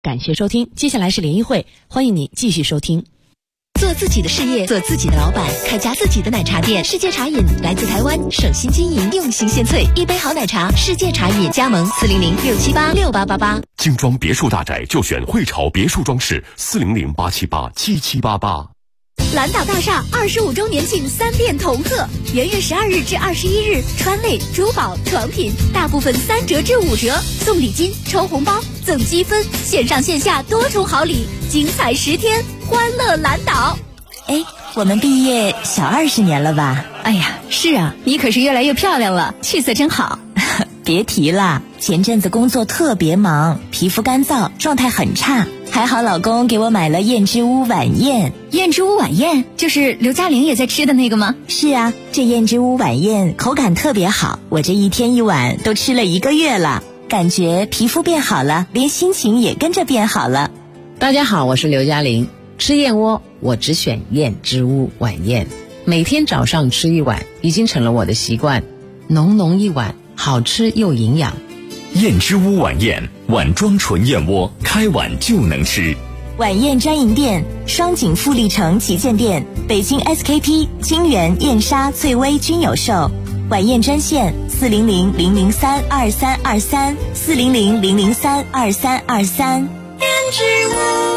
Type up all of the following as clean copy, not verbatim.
感谢收听，接下来是联谊会，欢迎你继续收听。 做自己的事业，做自己的老板，开家自己的奶茶店。世界茶饮来自台湾，省心经营，用心献萃，一杯好奶茶。世界茶饮加盟400-678-6888。 精装别墅大宅就选汇潮别墅装饰，400-878-7788。 蓝岛大厦25周年庆3店同贺，元月12日至21日，川类、珠宝、床品大部分3折至5折，送礼金、抽红包、赠积分，线上线下多重好礼，精彩10天，欢乐蓝岛。 哎，我们毕业小20年了吧？ 哎呀，是啊，你可是越来越漂亮了，气色真好。 别提了，前阵子工作特别忙，皮肤干燥，状态很差。还好老公给我买了燕之屋晚宴。 燕之屋晚宴就是刘嘉玲也在吃的那个吗？ 是啊，这燕之屋晚宴口感特别好，我这1天1碗都吃了1个月了，感觉皮肤变好了，连心情也跟着变好了。 大家好，我是刘嘉玲。吃燕窝我只选燕之屋晚宴，每天早上吃1碗已经成了我的习惯，浓浓1碗，好吃又营养。 燕之屋晚宴，碗装纯燕窝，开碗就能吃。 晚宴专营店：双井富力城旗舰店、北京 SKP、金源、燕莎、翠微均有售。晚宴专线400-003-2323 400-003-2323。 燕之屋。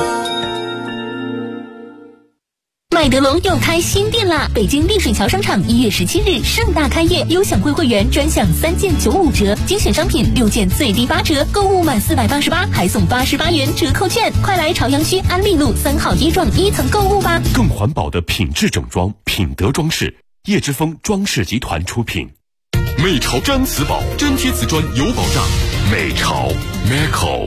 麦德龙又开新店啦！北京丽水桥商场1月17日盛大开业，优享会会员专享3件95折，精选商品6件最低8折，购物满488还送88元折扣券，快来朝阳区安利路3号一幢1层购物吧！ 更环保的品质整装，品德装饰，叶之峰装饰集团出品。美潮毡瓷宝，粘贴瓷砖有保障。美潮 Meco。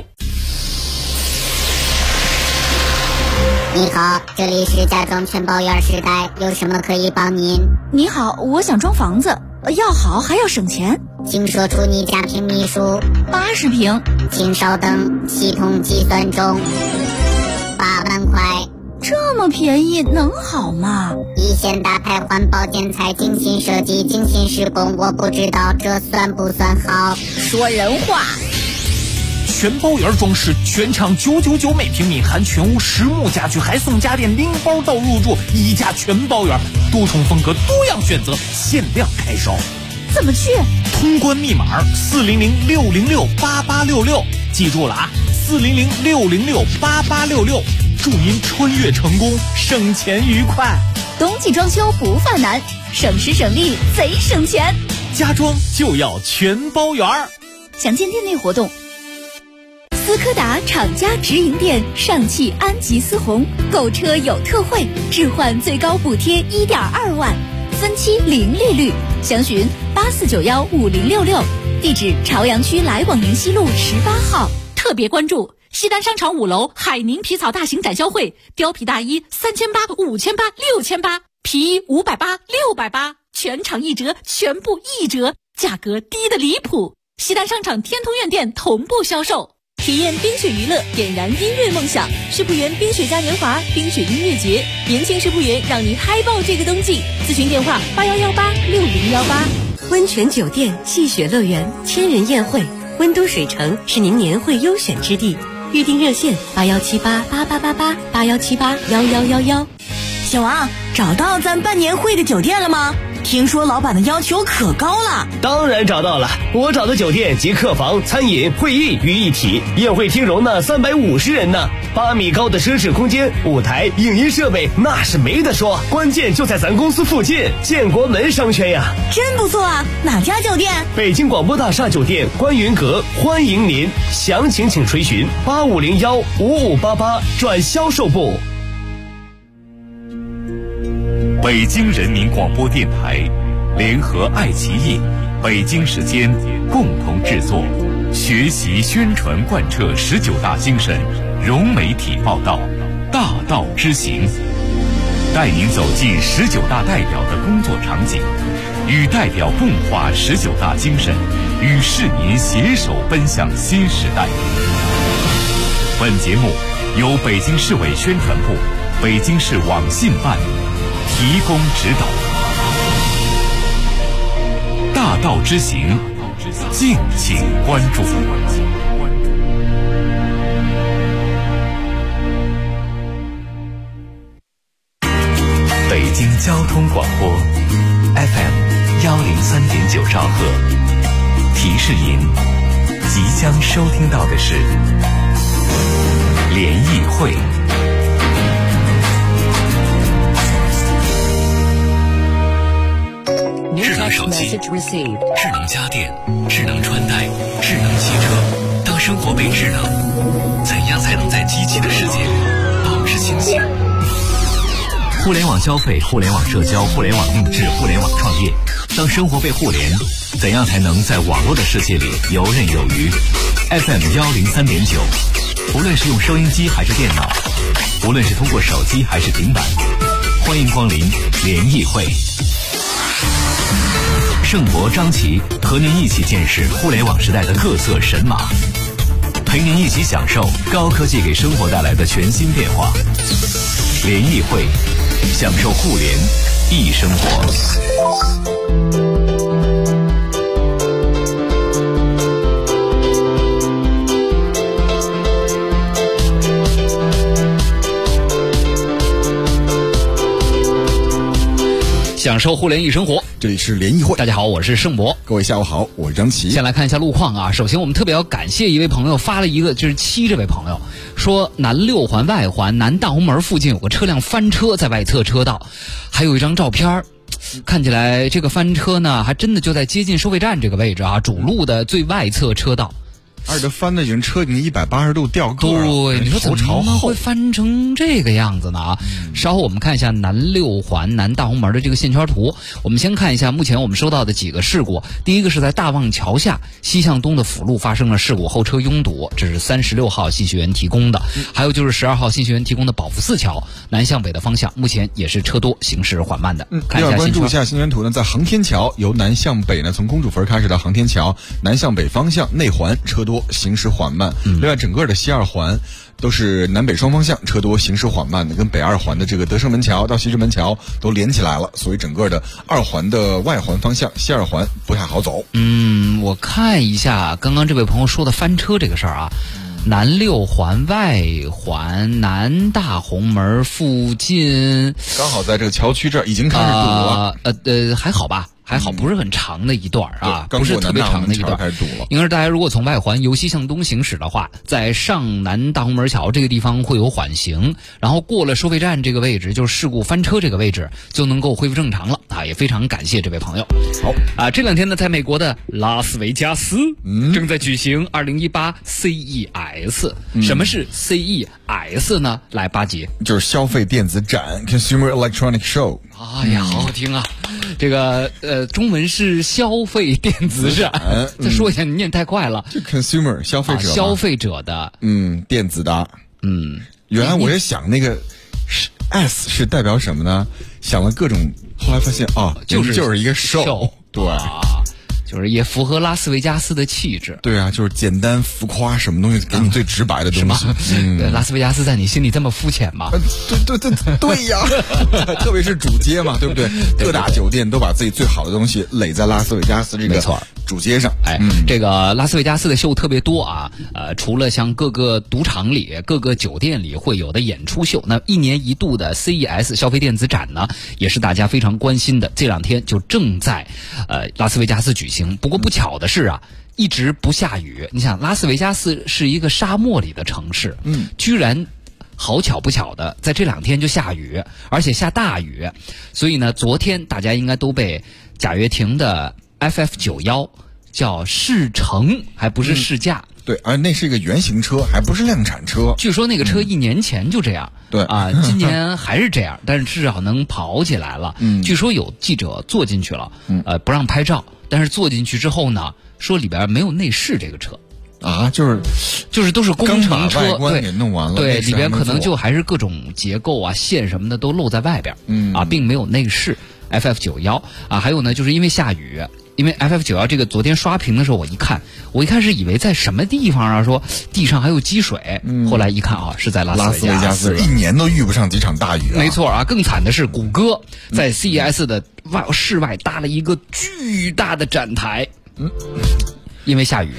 你好，这里是家装全包圆时代，有什么可以帮您？ 你好，我想装房子，要好还要省钱， 请说出你家平米数。 80平。 请稍等，系统计算中。8万块。 这么便宜能好吗？ 一线大牌环保建材，精心设计，精心施工，我不知道这算不算好。 说人话。 全包圆装饰，全场999每平米，含全屋实木家具，还送家电拎包到入住，一家全包圆，多重风格，多样选择，限量开烧。 怎么去？ 通关密码400-606-8866，记住了啊，400-606-8866，祝您穿越成功，省钱愉快。 冬季装修不犯难，省时省力贼省钱， 家装就要全包圆。 详见店内活动。斯柯达厂家直营店上汽安吉思宏，购车有特惠，置换最高补贴1.2万，分期零利率，详询84915066，地址朝阳区来广营西路18号。 特别关注西单商场5楼海宁皮草大型展销会，貂皮大衣3800、5800、6800，皮衣580、680，全场1折，全部1折，价格低得离谱。西单商场天通苑店同步销售。体验冰雪娱乐，点燃音乐梦想。世博园冰雪嘉年华、冰雪音乐节，年轻世博园让你嗨爆这个冬季。咨询电话81186018。 温泉酒店、戏雪乐园、千人宴会，温都水城是您年会优选之地。预订热线8178888881781111。 小王，找到咱办年会的酒店了吗？听说老板的要求可高了。 当然找到了，我找的酒店集客房、餐饮、会议于一体，宴会厅容纳350人呢，8米高的奢侈空间，舞台、影音设备那是没得说，关键就在咱公司附近，建国门商圈呀。 真不错啊，哪家酒店？ 北京广播大厦酒店观云阁，欢迎您，详情请垂询8501-5588转销售部。 北京人民广播电台联合爱奇艺、北京时间共同制作，学习宣传贯彻19大精神，融媒体报道，大道之行，带您走进19大代表的工作场景，与代表共话19大精神，与市民携手奔向新时代。本节目由北京市委宣传部、北京市网信办提供指导。大道之行，敬请关注。 空广播 FM 103.9兆赫。提示您，即将收听到的是联谊会。智能手机、智能家电、智能穿戴、智能汽车，当生活被智能，怎样才能在机器的世界里保持清醒？互联网消费、互联网社交、互联网定制、互联网创业，当生活被互联，怎样才能在网络的世界里游刃有余？ FM 103.9，无论是用收音机还是电脑，无论是通过手机还是平板，欢迎光临联谊会。盛博、张琪和您一起见识互联网时代的各色神马，陪您一起享受高科技给生活带来的全新变化。联谊会，享受互联易生活。享受互联易生活， 这里是联谊会。 大家好，我是盛博。 各位下午好，我是张琪。 先来看一下路况啊。首先我们特别要感谢一位朋友发了一个，就是7这位朋友说南6环外环南大红门附近有个车辆翻车在外侧车道，还有一张照片，看起来这个翻车呢还真的就在接近收费站这个位置啊，主路的最外侧车道。 而且翻的人车已经180度掉个了， 对，你说怎么会翻成这个样子呢啊？稍后我们看一下南6环南大红门的这个线圈图。我们先看一下目前我们收到的几个事故。第一个是在大望桥下西向东的辅路发生了事故，后车拥堵，这是36号信息源提供的。还有就是12号信息源提供的保福寺桥南向北的方向，目前也是车多，行驶缓慢的。看一下关注一下信息源图呢，在航天桥由南向北呢，从公主坟开始到航天桥南向北方向内环车多，行驶缓慢。另外整个的西2环都是南北双方向车多，行驶缓慢的，跟北2环的这个德胜门桥到西直门桥都连起来了，所以整个的2环的外环方向西2环不太好走。 我看一下刚刚这位朋友说的翻车这个事儿啊，南6环外环南大红门附近， 刚好在这个桥区这儿已经开始堵了。 还好吧。还好不是很长的一段啊，不是特别长的一段。 开始堵了。 应该是大家如果从外环由西向东行驶的话，在上南大红门桥这个地方会有缓行，然后过了收费站这个位置，就是事故翻车这个位置就能够恢复正常了啊！也非常感谢这位朋友。 好啊，这2天呢，在美国的拉斯维加斯正在举行2018 CES。什么是 CES 呢？来，巴结， 就是消费电子展 （Consumer Electronic Show）。 哎呀，好好听啊！这个中文是消费电子展。再说一下，你念太快了。 就 consumer 消费者， 消费者的， 电子的。原来我也想那个 S 是代表什么呢？想了各种，后来发现就是一个 show， 对。 就是也符合拉斯维加斯的气质。 对啊，就是简单浮夸，什么东西给你最直白的东西。 拉斯维加斯在你心里这么肤浅吗？ 对呀，特别是主街嘛，对不对？各大酒店都把自己最好的东西垒在拉斯维加斯这个主街上。 这个拉斯维加斯的秀特别多啊。除了像各个赌场里、各个酒店里会有的演出秀，那1年1度的 CES 消费电子展呢，也是大家非常关心的。这2天就正在拉斯维加斯举行。不过不巧的是啊，一直不下雨。你想，拉斯维加斯是一个沙漠里的城市，居然好巧不巧的在这2天就下雨，而且下大雨。所以呢，昨天大家应该都被贾跃亭的 FF91叫试乘，还不是试驾。 对，而那是一个原型车，还不是量产车。 据说那个车1年前就这样， 对啊，今年还是这样，但是至少能跑起来了。据说有记者坐进去了，不让拍照，但是坐进去之后呢，说里边没有内饰这个车。 啊，就是都是工程车， 外观给弄完了， 对，里边可能就还是各种结构啊、线什么的都露在外边，并没有内饰。FF91啊，还有呢，就是因为下雨。因为 FF91这个昨天刷屏的时候，我一看是以为在什么地方啊，说地上还有积水，后来一看啊，是在拉斯维加斯 ，1年都遇不上几场大雨啊。 没错啊，更惨的是谷歌在 CES 的室外搭了一个巨大的展台，因为下雨，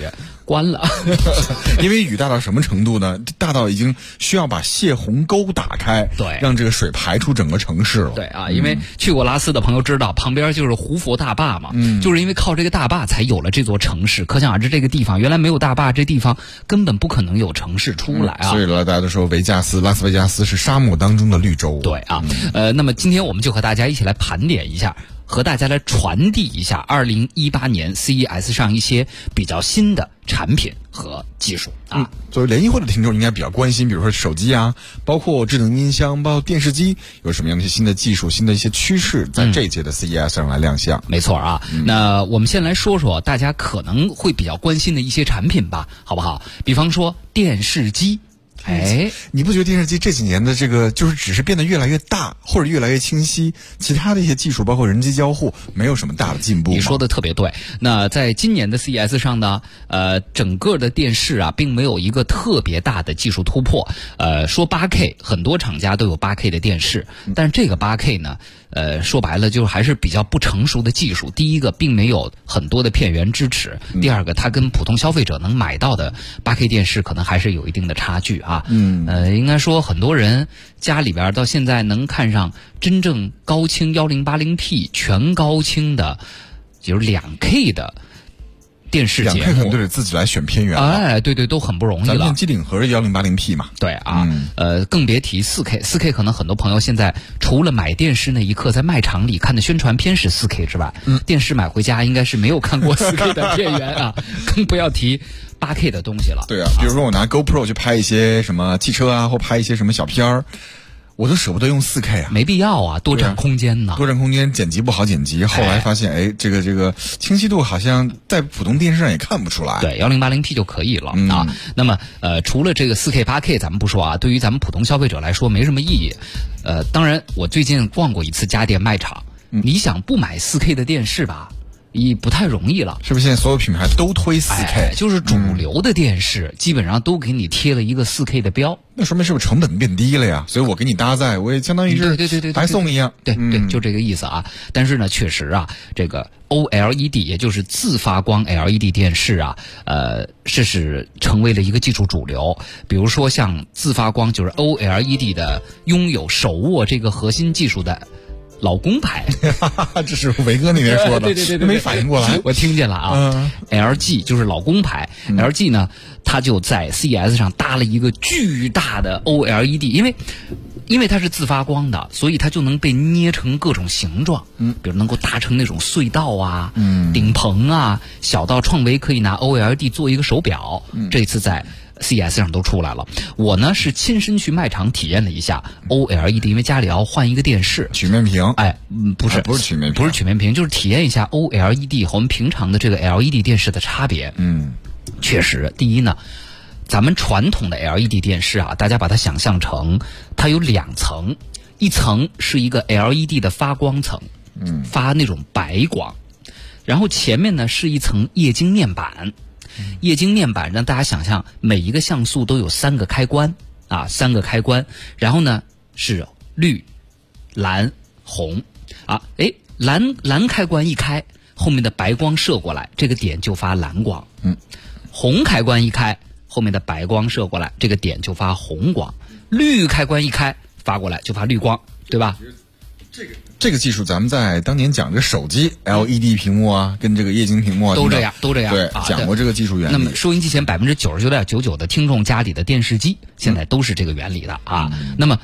关了。 因为雨大到什么程度呢？大到已经需要把泄洪沟打开， 对， 让这个水排出整个城市了。 对啊，因为去过拉斯的朋友知道，旁边就是胡佛大坝嘛，就是因为靠这个大坝才有了这座城市。可想而知，这个地方原来没有大坝，这地方根本不可能有城市出来啊。 所以大家都说拉斯维加斯是沙漠当中的绿洲。 对啊，那么今天我们就和大家一起来盘点一下，和大家来传递一下2018年 CES 上一些比较新的产品和技术啊。 作为联谊会的听众应该比较关心，比如说手机啊，包括智能音箱，包括电视机，有什么样的一些新的技术、新的一些趋势在这一届的 CES 上来亮相。 没错啊，那我们先来说说大家可能会比较关心的一些产品吧，好不好？比方说电视机。 你不觉得电视机这几年的这个就是只是变得越来越大或者越来越清晰，其他的一些技术包括人机交互没有什么大的进步？ 你说的特别对。那在今年的 CES 上呢，整个的电视啊并没有一个特别大的技术突破。说 8K， 很多厂家都有 8K 的电视，但是这个 8K 呢说白了就是还是比较不成熟的技术。第一个并没有很多的片源支持，第二个它跟普通消费者能买到的 8K 电视可能还是有一定的差距啊。应该说很多人家里边到现在能看上真正高清 1080P 全高清的就是 2K 的电视节目 2K 可能都得自己来选片源了。 对，都很不容易了。 咱们机顶盒是 1080P 嘛。 对啊，更别提 4K 可能很多朋友现在除了买电视那一刻在卖场里看的宣传片是 4K 之外，电视买回家应该是没有看过 4K 的片源啊，更不要提8K 的东西了。 对啊，比如说我拿 GoPro 去拍一些什么汽车啊，或拍一些什么小片儿，我都舍不得用 4K 啊， 没必要啊，多占空间呢。 多占空间，剪辑不好剪辑。后来发现，这个清晰度好像在普通电视上也看不出来。 对，1080P 就可以了啊。那么除了这个 4K 8K 咱们不说啊，对于咱们普通消费者来说没什么意义。当然我最近逛过一次家电卖场，你想不买 4K 的电视吧？也不太容易了， 是不是？现在所有品牌都推 4K， 就是主流的电视基本上都给你贴了一个 4K 的标， 那说明是不是成本变低了呀？所以我给你搭载，我也相当于是对白送一样， 对，就这个意思啊。但是呢，确实啊，这个 OLED 也就是自发光 LED 电视啊，是成为了一个技术主流。比如说像自发光就是 OLED 的拥有手握这个核心技术的老公牌， 这是维哥那边说的， 对， 没反应过来， 我听见了啊。LG 就是老公牌，LG 呢，它就在 CES 上搭了一个巨大的 OLED，因为它是自发光的，所以它就能被捏成各种形状，比如能够搭成那种隧道啊，顶棚啊，小到创维可以拿 OLED 做一个手表，这次在CES 上都出来了。我呢是亲身去卖场体验了一下 OLED， 因为家里要换一个电视， 曲面屏。 不是曲面屏， 不是曲面屏，就是体验一下 OLED 和我们平常的这个 LED 电视的差别。确实，第一呢，咱们传统的 LED 电视啊，大家把它想象成它有2层，一层是一个 LED 的发光层，发那种白光，然后前面呢是一层液晶面板。液晶面板让大家想象每一个像素都有3个开关啊，3个开关，然后呢是绿、蓝、红啊，蓝开关一开，后面的白光射过来，这个点就发蓝光。红开关一开，后面的白光射过来，这个点就发红光。绿开关一开，发过来就发绿光，对吧？ 这个技术咱们在当年讲这个手机 LED 屏幕啊，跟这个液晶屏幕啊都这样。 对，讲过这个技术原理。 那么收音机前99.99%的听众家里的电视机现在都是这个原理的啊。那么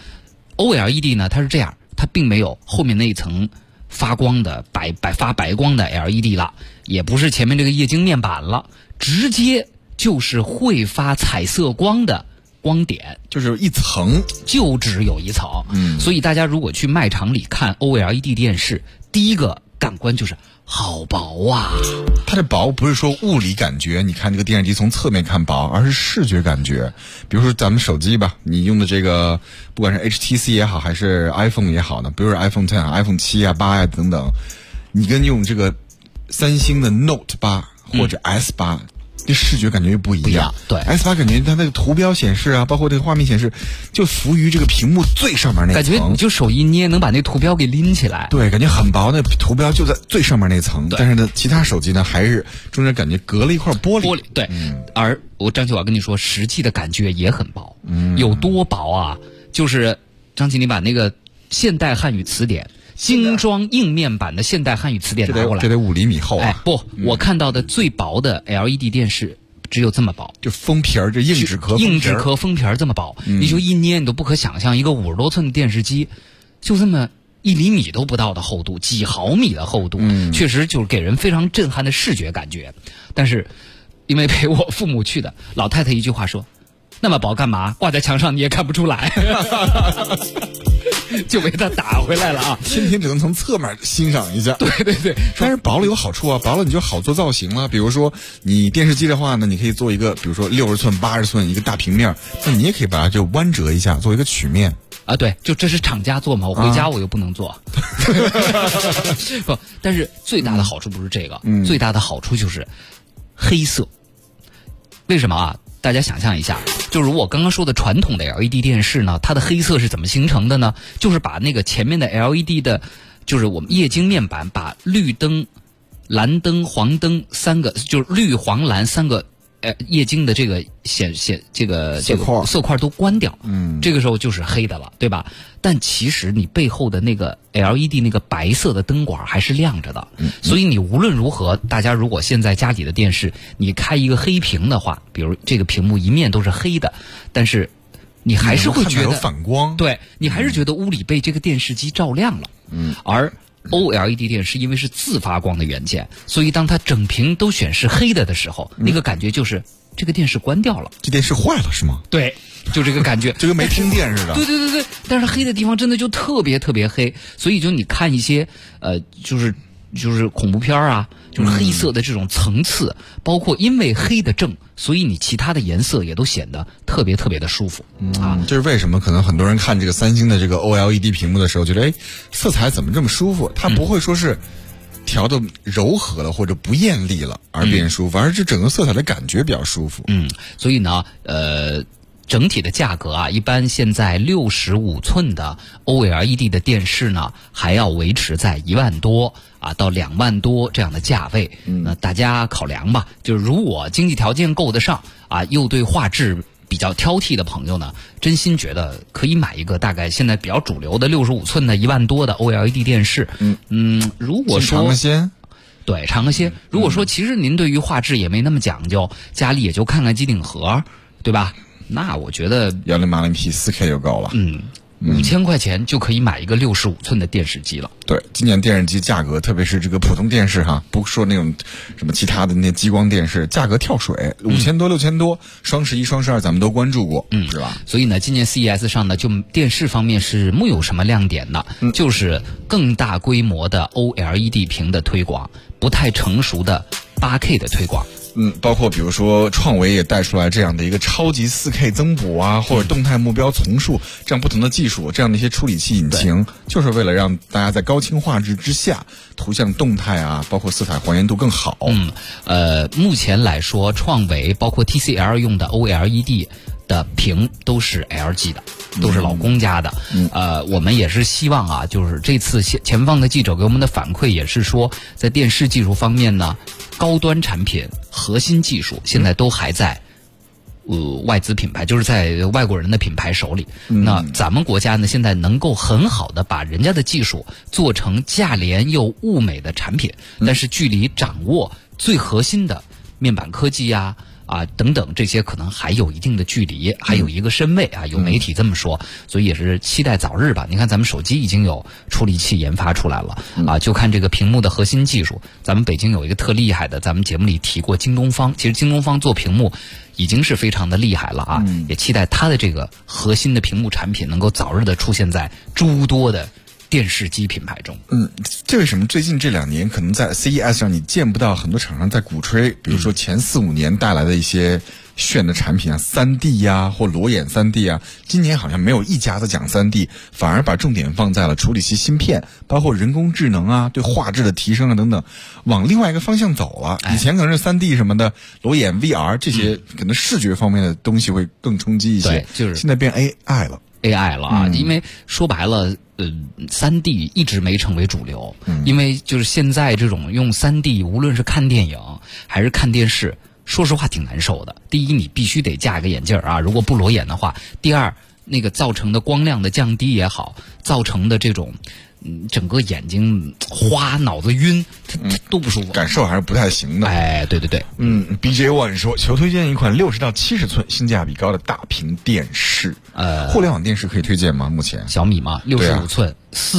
OLED 呢，它是这样，它并没有后面那一层发光的发白光的 LED 了，也不是前面这个液晶面板了，直接就是会发彩色光的光点， 就是一层， 就只有一层。所以大家如果去卖场里看 OLED 电视，第一个感官就是好薄啊。 它的薄不是说物理感觉，你看这个电视机从侧面看薄，而是视觉感觉。比如说咱们手机吧，你用的这个不管是 HTC 也好，还是 iPhone 也好呢，比如说 iPhone 10、iPhone 7啊、8呀等等，你跟用这个三星的 Note 8或者 S8 这视觉感觉又不一样。 对 S8 感觉它那个图标显示啊，包括这个画面显示，就浮于这个屏幕最上面那层， 感觉你就手一捏能把那图标给拎起来。 对，感觉很薄，那图标就在最上面那层。但是呢，其他手机呢还是中间感觉隔了一块玻璃。 对，而我张琪，我跟你说，实际的感觉也很薄，有多薄啊？就是张琪，你把那个现代汉语词典精装硬面版的现代汉语词典拿过来， 这得5厘米厚啊！ 哎，不，我看到的最薄的 LED 电视只有这么薄， 就封皮儿，这硬纸壳封皮儿这么薄，你就一捏你都不可想象，一个50多寸的电视机就这么1厘米都不到的厚度，几毫米的厚度，确实就是给人非常震撼的视觉感觉。但是因为陪我父母去的，老太太一句话说，那么薄干嘛？挂在墙上你也看不出来。就被他打回来了啊！ 天天只能从侧面欣赏一下。 对对对， 但是薄了有好处啊，薄了你就好做造型了。比如说你电视机的话呢，你可以做一个，比如说60寸、80寸一个大平面，那你也可以把它就弯折一下，做一个曲面。 啊，对，就这是厂家做嘛，我回家我又不能做。不，但是最大的好处不是这个，最大的好处就是黑色。为什么啊？大家想象一下，就是我刚刚说的传统的 LED 电视呢，它的黑色是怎么形成的呢？就是把那个前面的 LED 的，就是我们液晶面板，把绿灯、蓝灯、黄灯3个，就是绿、黄、蓝3个液晶的这个这个色块都关掉，这个时候就是黑的了，对吧？但其实你背后的那个 LED 那个白色的灯管还是亮着的，所以你无论如何，大家如果现在家里的电视你开一个黑屏的话，比如这个屏幕一面都是黑的，但是你还是会觉得有反光， 对，你还是觉得屋里被这个电视机照亮了，而OLED 电视因为是自发光的元件，所以当它整屏都显示黑的时候，那个感觉就是这个电视关掉了， 这电视坏了是吗？ 对，就这个感觉， 就跟没停电似的。 对对对对，但是黑的地方真的就特别特别黑，所以就你看一些就是恐怖片啊，就是黑色的这种层次，包括因为黑的正，所以你其他的颜色也都显得特别特别的舒服啊。 这是为什么？可能很多人看这个三星的这个 OLED 屏幕的时候，觉得色彩怎么这么舒服？它不会说是调的柔和了或者不艳丽了而变舒服，而是整个色彩的感觉比较舒服。 所以呢，整体的价格啊，一般现在65寸的 OLED 的电视呢，还要维持在1万多啊到2万多这样的价位。那大家考量吧，就是如果经济条件够得上啊，又对画质比较挑剔的朋友呢，真心觉得可以买一个大概现在比较主流的65寸的1万多的 OLED 电视。如果说尝个鲜。 对，尝个鲜。如果说其实您对于画质也没那么讲究，家里也就看看机顶盒，对吧？那我觉得 1080P 4K 就够了。 5000块钱就可以买一个65寸的电视机了。 对，今年电视机价格，特别是这个普通电视哈，不说那种什么其他的那激光电视，价格跳水，5000多、6000多，双11、双12咱们都关注过，是吧？ 所以呢，今年 CES 上呢，就电视方面是木有什么亮点呢？就是更大规模的 OLED 屏的推广，不太成熟的8K 的推广。 包括比如说创维也带出来这样的一个超级4K 增补啊，或者动态目标丛述这样不同的技术，这样的一些处理器引擎，就是为了让大家在高清画质之下，图像动态啊，包括色彩还原度更好。 目前来说，创维包括 TCL 用的 OLED 的屏都是 LG 的，都是老公家的。我们也是希望啊，就是这次前方的记者给我们的反馈也是说，在电视技术方面呢，高端产品核心技术现在都还在外资品牌，就是在外国人的品牌手里。那咱们国家呢，现在能够很好的把人家的技术做成价廉又物美的产品，但是距离掌握最核心的面板科技呀等等这些可能还有一定的距离，还有一个身位啊，有媒体这么说，所以也是期待早日吧。你看咱们手机已经有处理器研发出来了就看这个屏幕的核心技术，咱们北京有一个特厉害的，咱们节目里提过京东方，其实京东方做屏幕已经是非常的厉害了也期待它的这个核心的屏幕产品能够早日的出现在诸多的电视机品牌中。 这为什么最近这2年可能在 CES 上你见不到很多厂商在鼓吹，比如说前4-5年带来的一些炫的产品啊，3D 呀或裸眼 3D 啊，今年好像没有一家子讲 3D， 反而把重点放在了处理器芯片，包括人工智能啊，对画质的提升啊等等，往另外一个方向走了。以前可能是 3D 什么的，裸眼 VR 这些可能视觉方面的东西会更冲击一些， 对，就是现在变 AI 了啊，因为说白了，3D 一直没成为主流，因为就是现在这种用 3D， 无论是看电影还是看电视，说实话挺难受的。第一，你必须得架个眼镜啊，如果不裸眼的话；第二，那个造成的光亮的降低也好，造成的这种整个眼睛花、脑子晕，它都不舒服， 感受还是不太行的。 哎，对。 BJ One 说，求推荐一款60到70寸性价比高的大屏电视。互联网电视可以推荐吗？目前小米嘛，65寸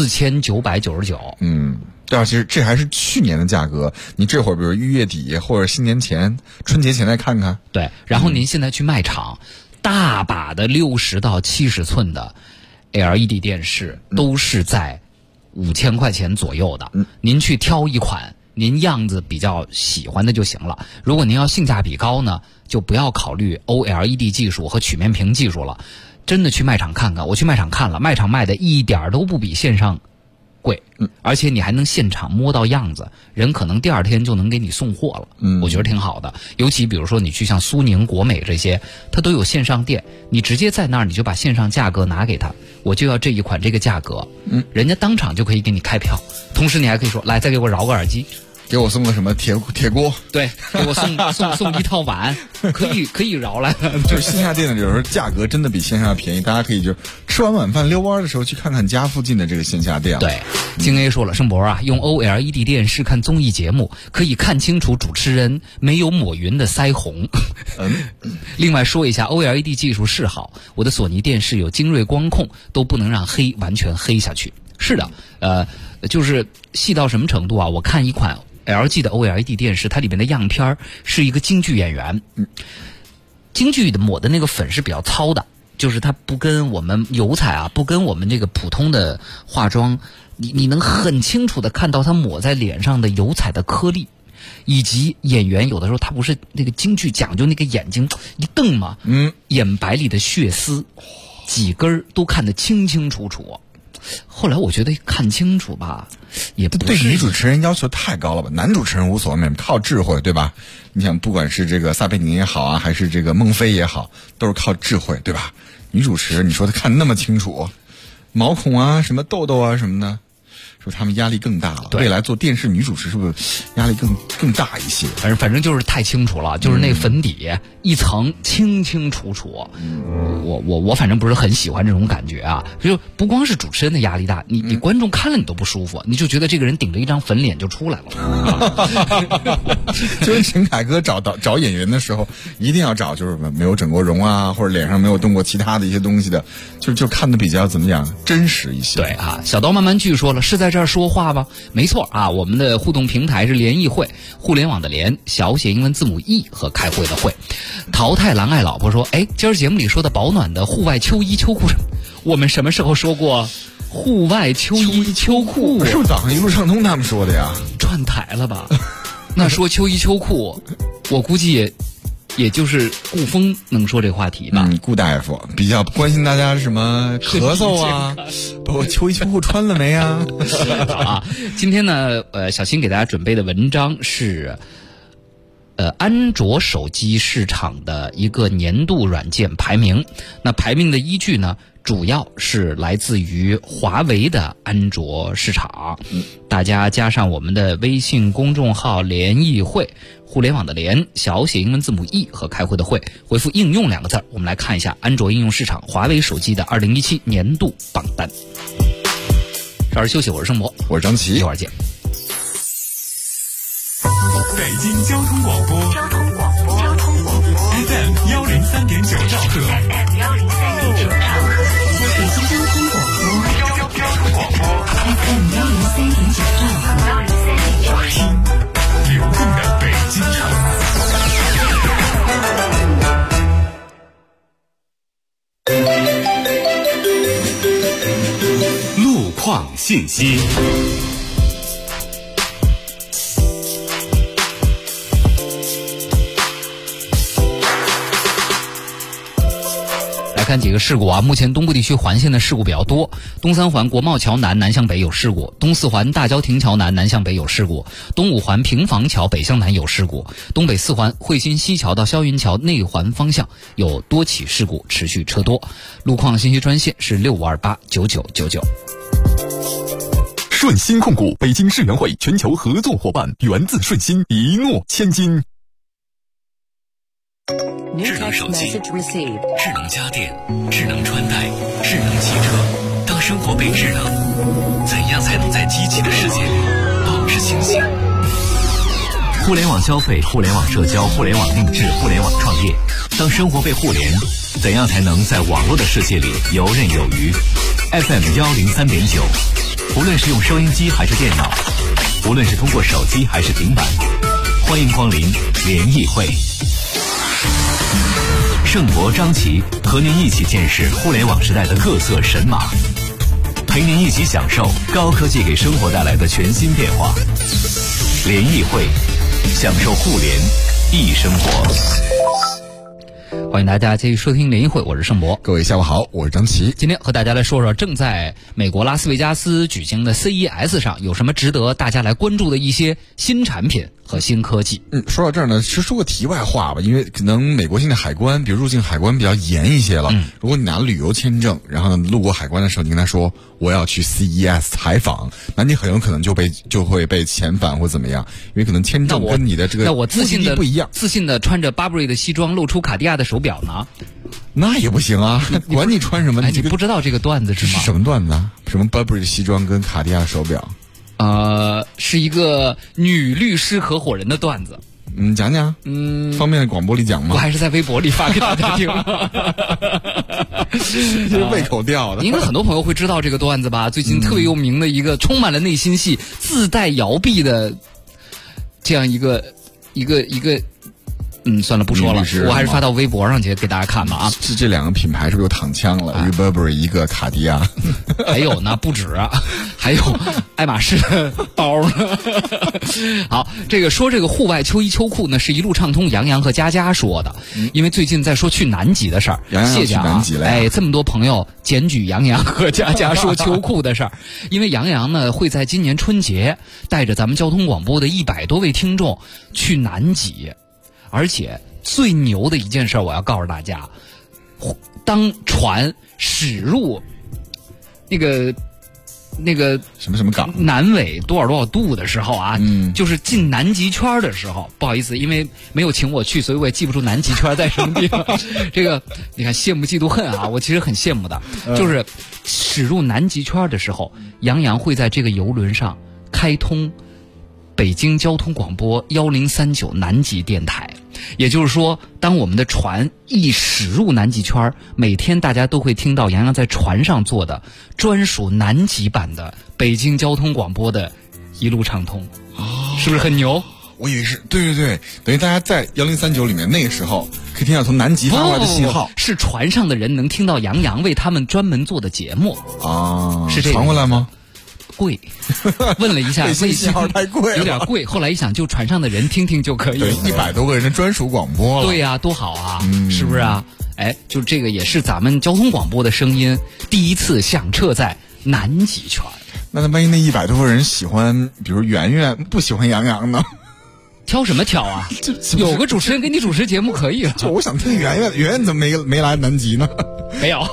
，4999。 对啊，其实这还是去年的价格。你这会儿比如1月底或者新年前、春节前来看看。 对，然后您现在去卖场，大把的60到70寸的 LED 电视都是在5000块钱左右的。您去挑一款您样子比较喜欢的就行了。如果您要性价比高呢，就不要考虑 OLED 技术和曲面屏技术了。真的去卖场看看，我去卖场看了，卖场卖的一点都不比线上贵，而且你还能现场摸到样子，人可能第2天就能给你送货了，我觉得挺好的。尤其比如说你去像苏宁、国美这些，它都有线上店，你直接在那儿你就把线上价格拿给他，我就要这一款这个价格，人家当场就可以给你开票，同时你还可以说来再给我饶个耳机。 给我送个什么铁锅？ 对，给我送一套碗，可以饶来了。 就是线下店的有时候价格真的比线上要便宜，大家可以就吃完晚饭遛弯的时候去看看家附近的这个线下店。 对，金 A 说了，盛博啊，用 OLED 电视看综艺节目可以看清楚主持人没有抹匀的腮红。另外说一下 OLED 技术是好，我的索尼电视有精锐光控，都不能让黑完全黑下去。是的，就是细到什么程度啊？我看一款LG 的 OLED 电视，它里面的样片是一个京剧演员，京剧的抹的那个粉是比较糙的，就是它不跟我们油彩啊，不跟我们这个普通的化妆，你能很清楚的看到它抹在脸上的油彩的颗粒，以及演员有的时候他不是那个京剧讲究那个眼睛一瞪嘛，眼白里的血丝几根都看得清清楚楚。后来我觉得看清楚吧，也不是对女主持人要求太高了吧？男主持人无所谓，靠智慧，对吧？你想，不管是这个撒贝宁也好啊，还是这个孟非也好，都是靠智慧，对吧？女主持，你说她看那么清楚，毛孔啊、什么痘痘啊什么的，是不是他们压力更大了？未来做电视女主持是不是压力更大一些？ 反正就是太清楚了，就是那粉底一层清清楚楚。我反正不是很喜欢这种感觉啊，就不光是主持人的压力大，你观众看了你都不舒服，你就觉得这个人顶着一张粉脸就出来了。 就是陈凯歌找演员的时候，一定要找就是没有整过容啊，或者脸上没有动过其他的一些东西的，就看得比较怎么讲真实一些。 对啊，小刀慢慢剧说了，是在这儿说话吧？没错啊，我们的互动平台是联谊会，互联网的联，小写英文字母 E 和开会的会。桃太郎爱老婆说，今儿节目里说的保暖的户外秋衣秋裤，我们什么时候说过户外秋衣秋裤？ 是不是早上一路畅通他们说的呀？ 转台了吧？那说秋衣秋裤，我估计也就是顾峰能说这话题吧。 顾大夫比较关心大家什么咳嗽啊，包括秋衣秋裤穿了没啊？ 好啊，今天呢，小新给大家准备的文章是安卓手机市场的一个年度软件排名。那排名的依据呢，主要是来自于华为的安卓市场。大家加上我们的微信公众号联谊会，互联网的联，小写英文字母 E 和开会的会，回复应用2个字，我们来看一下安卓应用市场华为手机的2017年度榜单。这儿休息，我是盛博， 我是张琪， 一会儿见。 北京交通广播FM 103.9兆赫，北京交通广播 FM 103.9兆赫，听流动的北京城。 路创信息。 看几个事故啊，目前东部地区环线的事故比较多，东三环国贸桥南南向北有事故，东四环大郊亭桥南南向北有事故，东五环平房桥北向南有事故，东北四环汇鑫西桥到霄云桥内环方向有多起事故，持续车多。路况信息专线是65289999。 顺鑫控股北京世园会全球合作伙伴，源自顺鑫，一诺千金。 智能手机、智能家电、智能穿戴、智能汽车。当生活被智能，怎样才能在机器的世界里保持清醒？互联网消费、互联网社交、互联网定制、互联网创业。当生活被互联，怎样才能在网络的世界里游刃有余？ FM103.9，无论是用收音机还是电脑，无论是通过手机还是平板，欢迎光临联谊会。盛博、张琪和您一起见识互联网时代的各色神马，陪您一起享受高科技给生活带来的全新变化。联谊会，享受互联易生活。 欢迎大家继续收听联谊会，我是盛博。 各位下午好，我是张琪。 今天和大家来说说正在美国拉斯维加斯举行的 CES 上有什么值得大家来关注的一些新产品和新科技。 说到这儿呢，其实说个题外话吧，因为可能美国现在海关，比如入境海关比较严一些了。如果你拿旅游签证，然后呢路过海关的时候，你跟他说我要去 CES 采访，那你很有可能就会被遣返或怎么样，因为可能签证跟你的这个那我自信的不一样， 自信的穿着 Burberry 的西装，露出卡地亚的手表呢？ 那也不行啊，管你穿什么。 你不知道这个段子是吗？ 是什么段子啊？什么 Burberry 的西装跟卡地亚手表？ 是一个女律师合伙人的段子。 讲讲。方便在广播里讲吗？ 我还是在微博里发给大家听。 这是胃口掉的。 应该很多朋友会知道这个段子吧？最近特别有名的一个充满了内心戏、自带摇臂的这样一个。算了，不说了，我还是发到微博上去给大家看吧啊！ 这两个品牌是不是又躺枪了？一个 Burberry， 一个卡地亚， 还有呢，不止啊，还有爱马仕的包呢。好，这个户外秋衣秋裤呢，是一路畅通杨洋和佳佳说的，因为最近在说去南极的事儿，谢谢啊！这么多朋友检举杨洋和佳佳说秋裤的事儿，因为杨洋呢会在今年春节带着咱们交通广播的100多位听众去南极。而且最牛的一件事，我要告诉大家，当船驶入那个什么港南纬多少度的时候啊，就是进南极圈的时候，不好意思，因为没有请我去，所以我也记不住南极圈在什么地方。这个你看羡慕嫉妒恨啊，我其实很羡慕的，就是驶入南极圈的时候，杨洋会在这个游轮上开通北京交通广播1039南极电台。也就是说，当我们的船一驶入南极圈，每天大家都会听到杨洋在船上做的专属南极版的北京交通广播的一路畅通，是不是很牛？ 我以为是对，等于大家在1039里面那个时候可以听到从南极发过来的信号， 是船上的人能听到杨洋为他们专门做的节目啊， 是这个传回来吗？ 贵，问了一下， 信号太贵了， 有点贵。后来一想，就船上的人听听就可以了。 对，100多个人的专属广播了。 对呀，多好啊，是不是啊？就这个也是咱们交通广播的声音第一次响彻在南极圈。 那万一那100多个人喜欢，比如圆圆，不喜欢杨洋呢？ 挑什么挑啊？有个主持人给你主持节目可以了。 就我想听圆圆怎么没来南极呢？ 没有。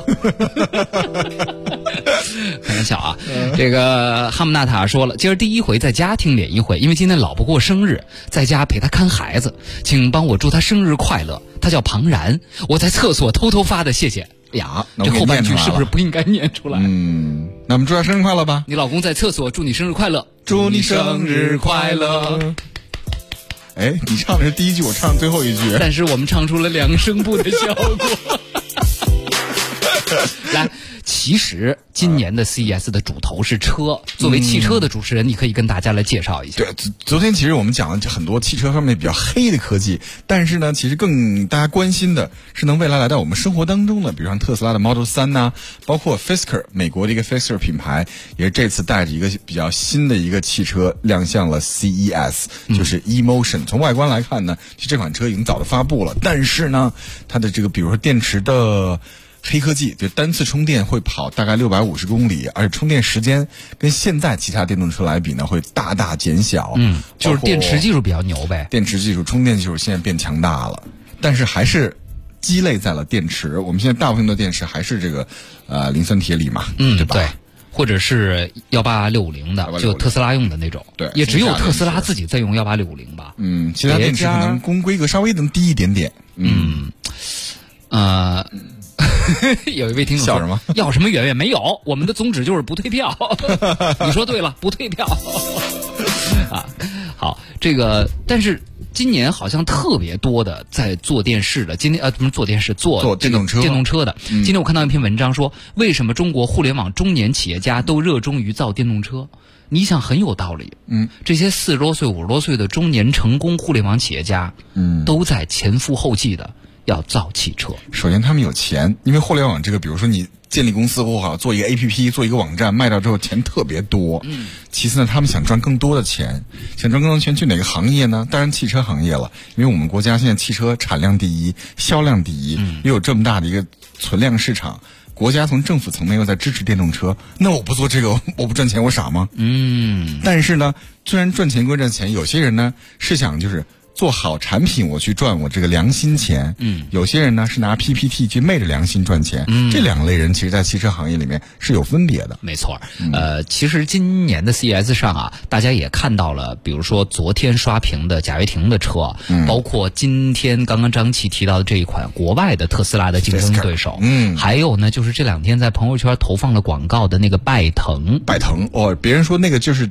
开玩笑啊！这个哈姆纳塔说了，今儿第一回在家听联谊会，因为今天老婆过生日，在家陪她看孩子，请帮我祝她生日快乐。她叫庞然，我在厕所偷偷发的，谢谢。呀，这后半句是不是不应该念出来？ 那我们祝她生日快乐吧。 你老公在厕所，祝你生日快乐， 祝你生日快乐。你唱的是第一句，我唱最后一句， 但是我们唱出了2声部的效果。来， 其实今年的 CES 的主头是车，作为汽车的主持人，你可以跟大家来介绍一下。 对，昨天其实我们讲了很多汽车方面比较黑的科技，但是呢，其实更大家关心的是能未来来到我们生活当中的，比如像特斯拉的 Model 3呐，包括 Fisker 美国的一个 Fisker 品牌，也是这次带着一个比较新的一个汽车亮相了 CES， 就是 eMotion。从外观来看呢，其实这款车已经早就发布了，但是呢，它的这个比如说电池的黑科技，就单次充电会跑大概650公里，而且充电时间跟现在其他电动车来比呢，会大大减小。 就是电池技术比较牛呗。 电池技术、充电技术现在变强大了，但是还是鸡肋在了电池。我们现在大部分的电池还是这个磷酸铁锂嘛，对吧？ 对。或者是18650的，就特斯拉用的那种， 对， 也只有特斯拉自己在用18650吧。 其他电池可能规格稍微能低一点点。 有一位听众说笑什么？ 要什么圆圆？没有，我们的宗旨就是不退票。你说对了，不退票。啊，好，这个，但是今年好像特别多的在做电视的，今天不是做电视，做电动车的。今天我看到一篇文章说，为什么中国互联网中年企业家都热衷于造电动车？你想很有道理。这些40多岁、50多岁的中年成功互联网企业家，都在前赴后继的要造汽车。 首先他们有钱，因为互联网这个，比如说你建立公司或好做一个 APP， 做一个网站，卖掉之后钱特别多。其次呢，他们想赚更多的钱，想赚更多的钱去哪个行业呢？当然汽车行业了，因为我们国家现在汽车产量第一，销量第一，又有这么大的一个存量市场。国家从政府层面又在支持电动车，那我不做这个，我不赚钱，我傻吗？但是呢，虽然赚钱归赚钱，有些人呢是想就是做好产品，我去赚我这个良心钱。有些人呢是拿 PPT 去昧着良心赚钱。这两类人其实在汽车行业里面是有分别的。 没错。其实今年的 CES 上啊，大家也看到了，比如说昨天刷屏的贾跃亭的车，包括今天刚刚张琪提到的这一款国外的特斯拉的竞争对手。还有呢，就是这两天在朋友圈投放了广告的那个拜腾哦，别人说那个就是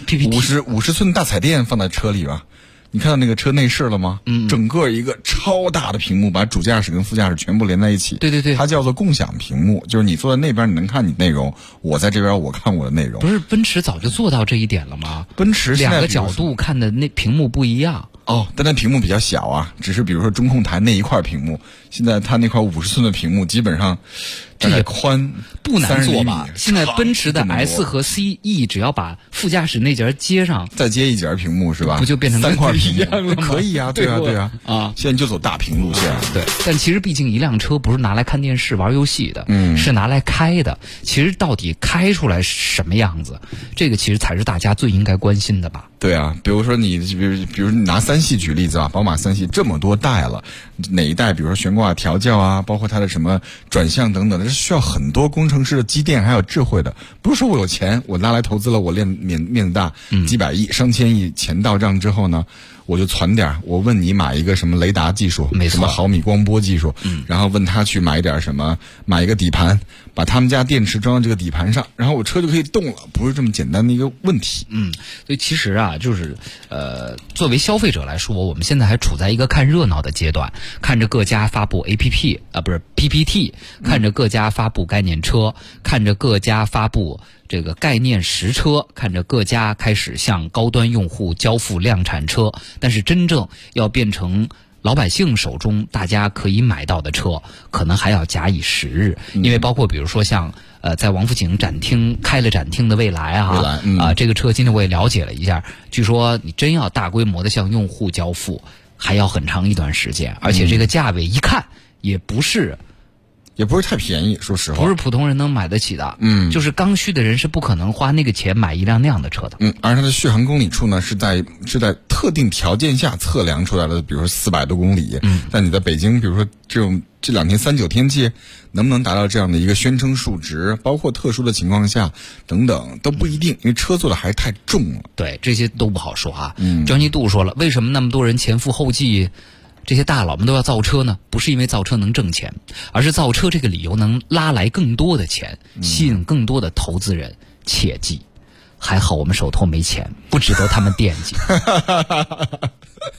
50寸大彩电放在车里吧。你看到那个车内饰了吗？整个一个超大的屏幕，把主驾驶跟副驾驶全部连在一起。 对， 它叫做共享屏幕，就是你坐在那边你能看你内容，我在这边我看我的内容。 不是奔驰早就做到这一点了吗？ 奔驰现在两个角度看的那屏幕不一样。 但那屏幕比较小啊，只是比如说中控台那一块屏幕，现在它那块50寸的屏幕基本上大概宽不难做吧？现在奔驰的 S 和 CE 只要把副驾驶那节接上， 再接一节屏幕是吧？ 不就变成 3块屏幕了吗？ 可以啊，对啊啊！现在就走大屏路线。 对，但其实毕竟一辆车不是拿来看电视玩游戏的，是拿来开的。其实到底开出来什么样子，这个其实才是大家最应该关心的吧？ 对啊，比如说你拿3系举例子啊，宝马3系这么多代了，哪一代比如说悬挂调教啊，包括它的什么转向等等的，这是需要很多工程师的积淀还有智慧的。不是说我有钱我拿来投资了，我面子大，几百亿上千亿钱到账之后呢，我就攒点，我问你买一个什么雷达技术，什么毫米光波技术，然后问他去买点什么，买一个底盘，把他们家电池装到这个底盘上，然后我车就可以动了，不是这么简单的一个问题。 所以其实啊，就是作为消费者来说，我们现在还处在一个看热闹的阶段，看着各家发布 APP 不是 PPT， 看着各家发布概念车，看着各家发布这个概念实车，看着各家开始向高端用户交付量产车，但是真正要变成老百姓手中大家可以买到的车，可能还要假以时日。因为包括比如说像在王府井开了展厅的蔚来这个车今天我也了解了一下，据说你真要大规模的向用户交付，还要很长一段时间，而且这个价位一看也不是太便宜，说实话， 不是普通人能买得起的。就是刚需的人是不可能花那个钱买一辆那样的车的。 而它的续航公里数呢，是在特定条件下测量出来的，比如说400多公里。但你在北京，比如说这2天39天气，能不能达到这样的一个宣称数值，包括特殊的情况下等等都不一定，因为车做的还是太重了。 对，这些都不好说啊。张一度说了，为什么那么多人前赴后继？这些大佬们都要造车呢，不是因为造车能挣钱，而是造车这个理由能拉来更多的钱，吸引更多的投资人。切记，还好我们手头没钱，不值得他们惦记。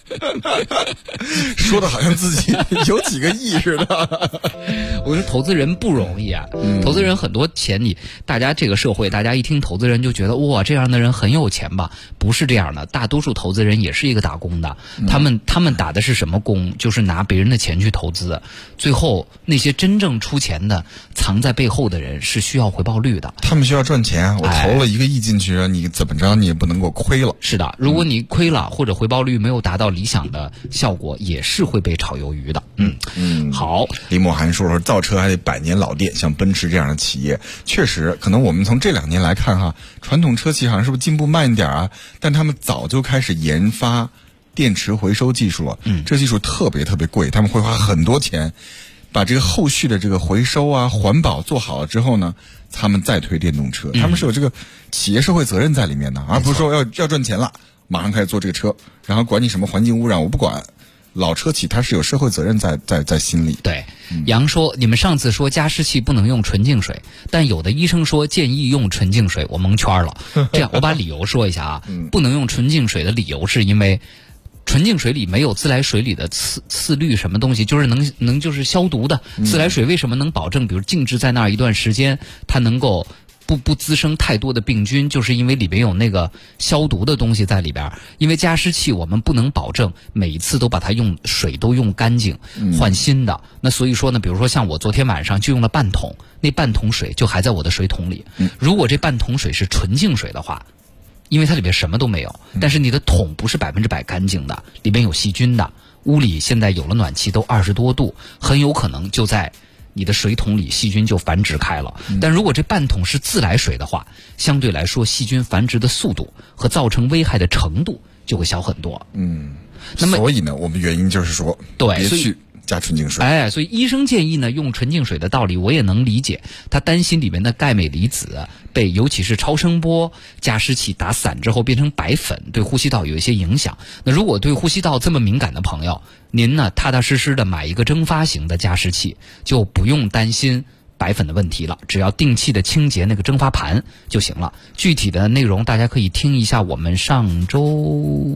说的好像自己有几个亿似的。 我说投资人不容易啊，投资人很多钱大家这个社会，大家一听投资人就觉得哇，这样的人很有钱吧？不是这样的，大多数投资人也是一个打工的，他们打的是什么工？就是拿别人的钱去投资，最后那些真正出钱的、藏在背后的人是需要回报率的。 他们需要赚钱，我投了1个亿进去，你怎么着你也不能够亏了。 是的，如果你亏了或者回报率没有达到理想的效果，也是会被炒鱿鱼的。好， 李默涵说造车还得100年老店，像奔驰这样的企业，确实可能我们从这2年来看哈，传统车企好像是不是进步慢一点啊？但他们早就开始研发电池回收技术了。这技术特别特别贵，他们会花很多钱把这个后续的这个回收啊、环保做好了之后呢，他们再推电动车。他们是有这个企业社会责任在里面的，而不是说要赚钱了马上开始做这个车，然后管你什么环境污染我不管。老车企它是有社会责任在心里。 对，杨说你们上次说加湿器不能用纯净水，但有的医生说建议用纯净水，我蒙圈了。这样我把理由说一下啊，不能用纯净水的理由是因为纯净水里没有自来水里的次氯什么东西，就是能就是消毒的。自来水为什么能保证比如静置在那儿一段时间它能够不滋生太多的病菌，就是因为里边有那个消毒的东西在里边。因为加湿器我们不能保证每一次都把它用水都用干净，换新的。那所以说呢，比如说像我昨天晚上就用了半桶，那半桶水就还在我的水桶里。如果这半桶水是纯净水的话，因为它里边什么都没有，但是你的桶不是100%干净的，里边有细菌的。屋里现在有了暖气都20多度，很有可能就在你的水桶里细菌就繁殖开了。但如果这半桶是自来水的话，相对来说细菌繁殖的速度和造成危害的程度就会小很多。 那么所以呢，我们原因就是说， 对， 别去加纯净水。 所以医生建议呢用纯净水的道理我也能理解，他担心里面的钙镁离子被尤其是超声波加湿器打散之后变成白粉，对呼吸道有一些影响。那如果对呼吸道这么敏感的朋友，您呢踏踏实实的买一个蒸发型的加湿器，就不用担心白粉的问题了，只要定期的清洁那个蒸发盘就行了。具体的内容大家可以听一下我们上周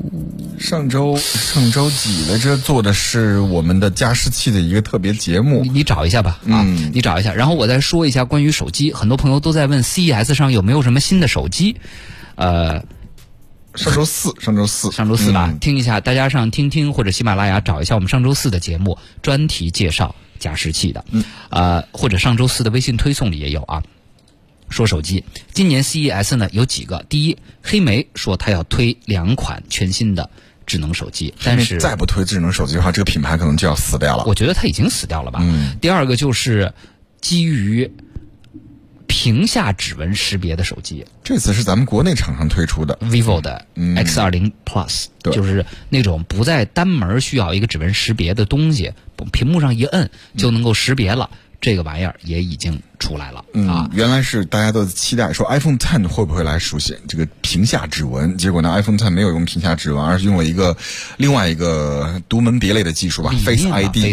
几来着做的是我们的加湿器的一个特别节目， 你找一下吧。你找一下。然后我再说一下关于手机，很多朋友都在问 CES 上有没有什么新的手机。 上周四吧，听一下，大家上听听或者喜马拉雅找一下我们上周4的节目，专题介绍加湿器的。或者上周4的微信推送里也有啊。说手机，今年 CES 呢有几个，第一，黑莓说它要推2款全新的智能手机，但是再不推智能手机的话，这个品牌可能就要死掉了。 我觉得它已经死掉了吧。第二个就是基于屏下指纹识别的手机， 这次是咱们国内厂商推出的 vivo 的 X20 Plus，就是那种不在单门需要一个指纹识别的东西，屏幕上一摁就能够识别了。这个玩意儿也已经出来了原来是大家都期待说 iPhone X 会不会来实现这个屏下指纹，结果呢 iPhone X 没有用屏下指纹，而是用了另外一个独门别类的技术吧， Face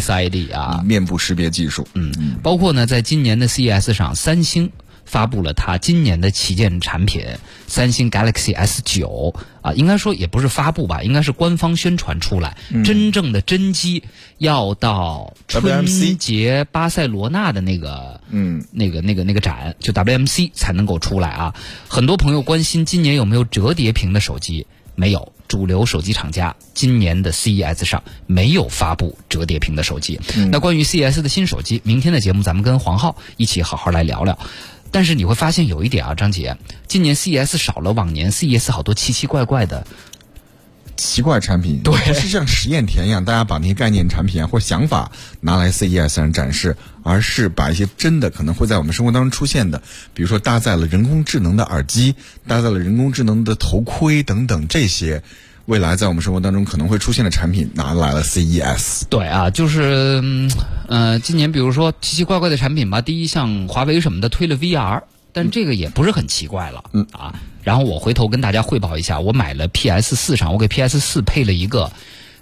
ID 啊， 面部识别技术。 包括呢在今年的 CES 上，三星发布了它今年的旗舰产品三星 Galaxy S9应该说也不是发布吧，应该是官方宣传出来。真正的真机要到春节巴塞罗那的那个展，就 WMC 才能够出来啊。很多朋友关心今年有没有折叠屏的手机，没有，主流手机厂家今年的 CES 上没有发布折叠屏的手机。那关于 CES 的新手机，明天的节目咱们跟黄浩一起好好来聊聊。但是你会发现有一点啊，张姐，今年 CES 少了往年 CES 好多奇奇怪怪的奇怪产品，对，不是像实验田一样，大家把那些概念产品或想法拿来 CES 上展示，而是把一些真的可能会在我们生活当中出现的，比如说搭载了人工智能的耳机，搭载了人工智能的头盔等等，这些未来在我们生活当中可能会出现的产品拿来了 CES。 对啊，就是今年比如说奇奇怪怪的产品吧，第一像华为什么的推了 VR， 但这个也不是很奇怪了然后我回头跟大家汇报一下，我买了 PS4 上，我给 PS4 配了一个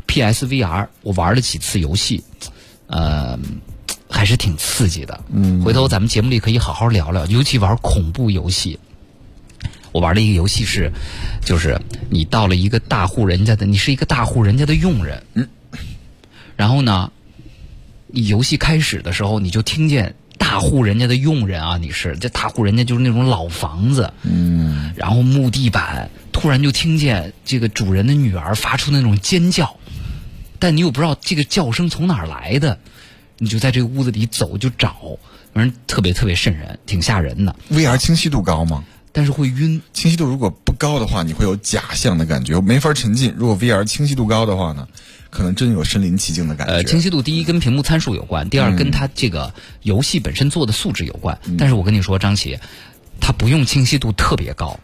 PSVR， 我玩了几次游戏还是挺刺激的。回头咱们节目里可以好好聊聊，尤其玩恐怖游戏我玩的一个游戏是，就是你到了一个大户人家的，你是一个大户人家的佣人，然后呢，你游戏开始的时候你就听见大户人家的佣人啊，这大户人家就是那种老房子，然后木地板，突然就听见这个主人的女儿发出那种尖叫，但你又不知道这个叫声从哪儿来的，你就在这个屋子里走就找，反正特别特别瘆人，挺吓人的。 VR 清晰度高吗？ 但是会晕。 清晰度如果不高的话，你会有假象的感觉，没法沉浸。如果 VR 清晰度高的话呢，可能真有身临其境的感觉。 清晰度第一跟屏幕参数有关，第二跟它这个游戏本身做的素质有关。但是我跟你说，张琪，它不用清晰度特别高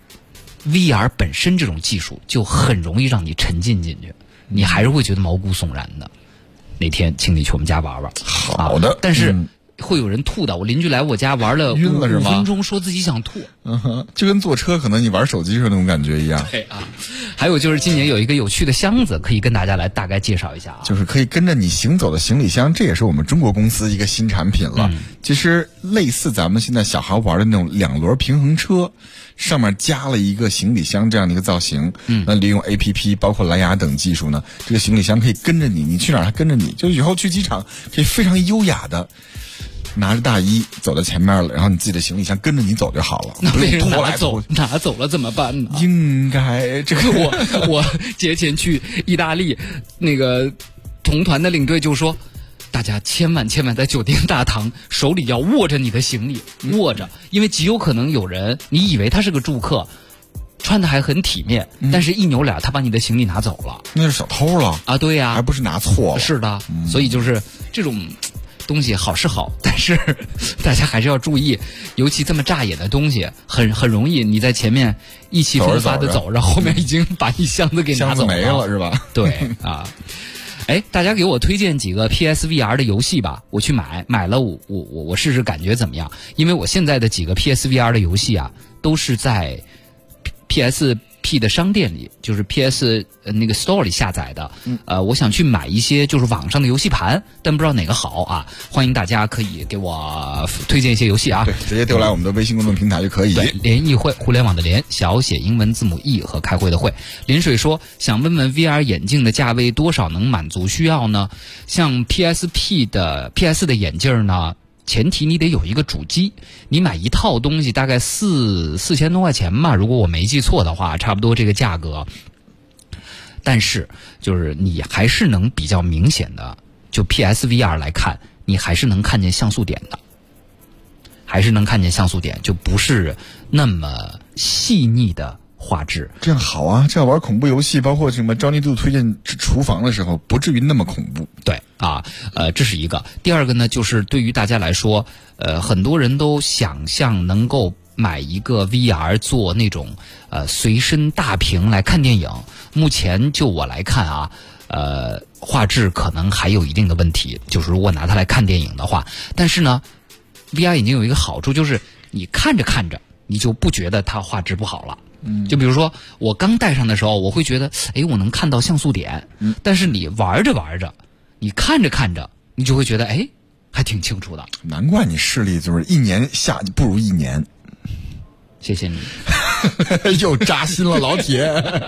，VR 本身这种技术就很容易让你沉浸进去，你还是会觉得毛骨悚然的。哪天请你去我们家玩玩。 好的， 但是会有人吐的。我邻居来我家玩了晕了是吗 ？5分钟，说自己想吐。 就跟坐车可能你玩手机时候那种感觉一样。 对啊。还有就是今年有一个有趣的箱子，可以跟大家来大概介绍一下啊。 就是可以跟着你行走的行李箱，这也是我们中国公司一个新产品了。其实类似咱们现在小孩玩的那种2轮平衡车，上面加了一个行李箱这样的一个造型。那利用 APP 包括蓝牙等技术呢，这个行李箱可以跟着你，你去哪儿它跟着你，就以后去机场可以非常优雅的拿着大衣走到前面了，然后你自己的行李箱跟着你走就好了。 那被人拿走了怎么办呢？ 应该这个我节前去意大利，那个同团的领队就说，大家千万在酒店大堂手里要握着你的行李，握着，因为极有可能有人你以为他是个住客，穿的还很体面，但是一扭脸他把你的行李拿走了， 那是小偷了啊！对呀， 还不是拿错了。 是的，所以就是这种东西好是好，但是大家还是要注意，尤其这么扎眼的东西，很容易你在前面意气风发的走，然后后面已经把你箱子给拿走了， 箱子没了是吧？ 对啊。大家给我推荐几个 PSVR 的游戏吧，我去买了，我试试感觉怎么样？因为我现在的几个 PSVR 的游戏啊，都是在 PSP 的商店里，就是 PS 那个 Store 里下载的。我想去买一些就是网上的游戏盘，但不知道哪个好啊。欢迎大家可以给我推荐一些游戏啊。 对，直接丢来我们的微信公众平台就可以。 联谊会，互联网的联，小写英文字母 E 和开会的会。林水说，想问问 VR 眼镜的价位多少能满足需要呢？像 PS 的眼镜呢？前提你得有一个主机，你买一套东西大概4000多块钱吧，如果我没记错的话，差不多这个价格。但是就是你还是能比较明显的，就 PSVR 来看，你还是能看见像素点的，就不是那么细腻的画质。 这样好啊，这样玩恐怖游戏，包括什么 Johnny Do 推荐厨房的时候，不至于那么恐怖。 对啊，这是一个。第二个呢，就是对于大家来说，很多人都想象能够买一个 VR 做那种随身大屏来看电影。目前就我来看啊，画质可能还有一定的问题，就是如果拿它来看电影的话。但是呢 VR 眼镜有一个好处，就是你看着你就不觉得它画质不好了。就比如说我刚戴上的时候，我会觉得我能看到像素点，但是你玩着你看着你就会觉得还挺清楚的。 难怪你视力就是一年下不如一年。 谢谢你又扎心了老铁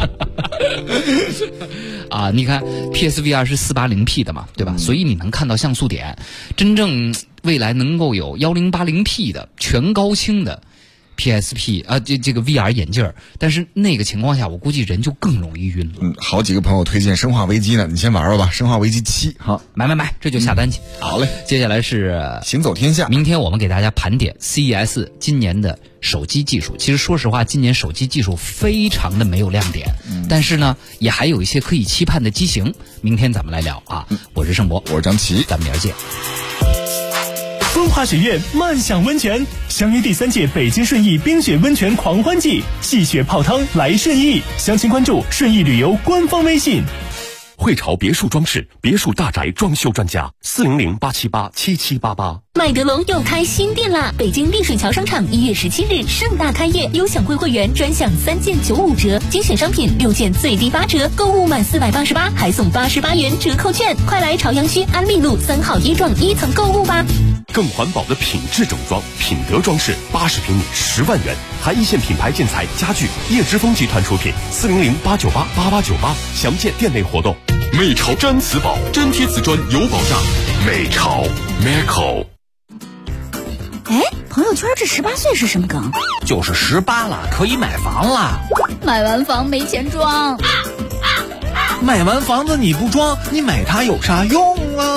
啊，你看 PSVR 是480P 的嘛，对吧？所以你能看到像素点。真正未来能够有1080P 的全高清的PSP 啊，这个 VR 眼镜，但是那个情况下，我估计人就更容易晕了。 好几个朋友推荐《生化危机》呢，你先玩玩吧，《生化危机7》。好， 买，这就下单去。 好嘞， 接下来是行走天下。 明天我们给大家盘点 CES 今年的手机技术。其实说实话，今年手机技术非常的没有亮点，但是呢，也还有一些可以期盼的机型。明天咱们来聊啊。我是盛博， 我是张琪， 咱们明儿见。 风华水苑漫享温泉，相约第3届北京顺义冰雪温泉狂欢季，戏雪泡汤来顺义，详情关注顺义旅游官方微信。 汇潮别墅装饰，别墅大宅装修专家，400-878-7788。 麦德龙又开新店啦！北京丽水桥商场1月17日盛大开业，优享会会员专享3件95折，精选商品6件最低8折，购物满488还送88元折扣券，快来朝阳区安利路3号1幢1层购物吧！ 更环保的品质整装，品德装饰80平米10万元，含一线品牌建材家具，叶之峰集团出品，400-898-8898，详见店内活动。 美潮毡瓷宝，粘贴瓷砖有保障。美潮 Meco。 哎，朋友圈这18岁是什么梗？ 就是18了，可以买房了。 买完房没钱装。 买完房子你不装，你买它有啥用啊？